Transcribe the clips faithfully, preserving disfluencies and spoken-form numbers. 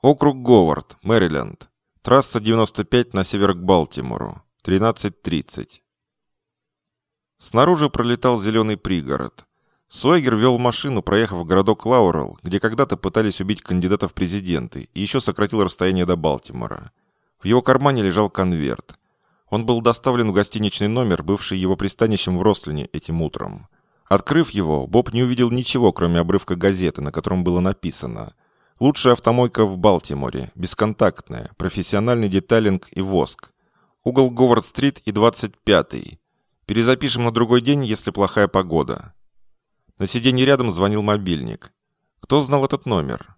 Округ Говард, Мэриленд. Трасса девяносто пять на север к Балтимору. тринадцать тридцать. Снаружи пролетал зеленый пригород. Суэгер вел машину, проехав в городок Лаурел, где когда-то пытались убить кандидата в президенты, и еще сократил расстояние до Балтимора. В его кармане лежал конверт. Он был доставлен в гостиничный номер, бывший его пристанищем в Рослине этим утром. Открыв его, Боб не увидел ничего, кроме обрывка газеты, на котором было написано: «Лучшая автомойка в Балтиморе, бесконтактная, профессиональный деталинг и воск. Угол Говард-стрит и двадцать пятый. Перезапишем на другой день, если плохая погода». На сиденье рядом звонил мобильник. Кто знал этот номер?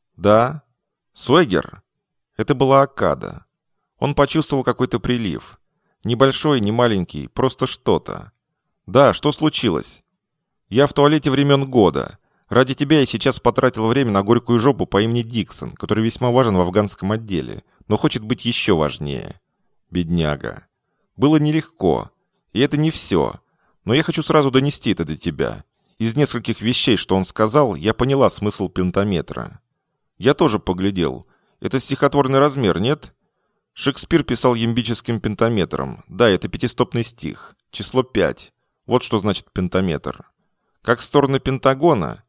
Да? Суэгер? Это была Акада. Он почувствовал какой-то прилив. Небольшой, не маленький, просто что-то. Да, что случилось? Я в туалете времен года. Ради тебя я сейчас потратил время на горькую жопу по имени Диксон, который весьма важен в афганском отделе, но хочет быть еще важнее. Бедняга. Было нелегко. И это не все. Но я хочу сразу донести это до тебя. Из нескольких вещей, что он сказал, я поняла смысл пентаметра. Я тоже поглядел. Это стихотворный размер, нет? Шекспир писал ямбическим пентаметром. Да, это пятистопный стих. Число пять. Вот что значит пентаметр. Как стороны пентагона?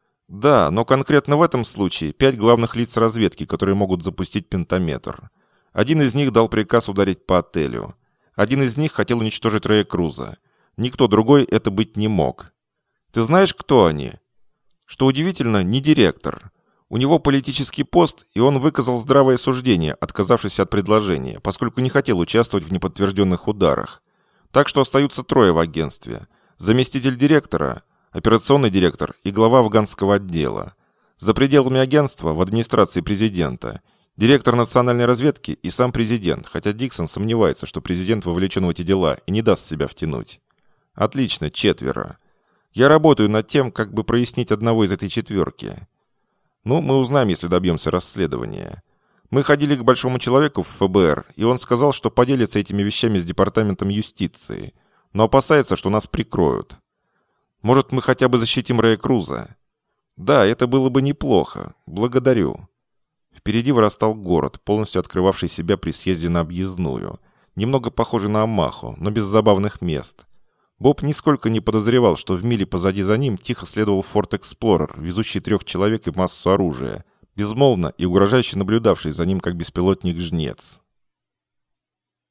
Да, но конкретно в этом случае пять главных лиц разведки, которые могут запустить пентаметр. Один из них дал приказ ударить по отелю. Один из них хотел уничтожить Рэя Круза. Никто другой это быть не мог. Ты знаешь, кто они? Что удивительно, не директор. У него политический пост, и он выказал здравое суждение, отказавшись от предложения, поскольку не хотел участвовать в неподтвержденных ударах. Так что остаются трое в агентстве. Заместитель директора, операционный директор и глава афганского отдела. За пределами агентства, в администрации президента, директор национальной разведки и сам президент, хотя Диксон сомневается, что президент вовлечен в эти дела и не даст себя втянуть. Отлично, четверо. Я работаю над тем, как бы прояснить одного из этой четверки. Ну, мы узнаем, если добьемся расследования. Мы ходили к большому человеку в эф бэ эр, и он сказал, что поделится этими вещами с департаментом юстиции, но опасается, что нас прикроют. Может, мы хотя бы защитим Рэя Круза? Да, это было бы неплохо. Благодарю. Впереди вырастал город, полностью открывавший себя при съезде на объездную. Немного похожий на Омаху, но без забавных мест. Боб нисколько не подозревал, что в миле позади за ним тихо следовал Форд Эксплорер, везущий трех человек и массу оружия, безмолвно и угрожающе наблюдавший за ним как беспилотник-жнец.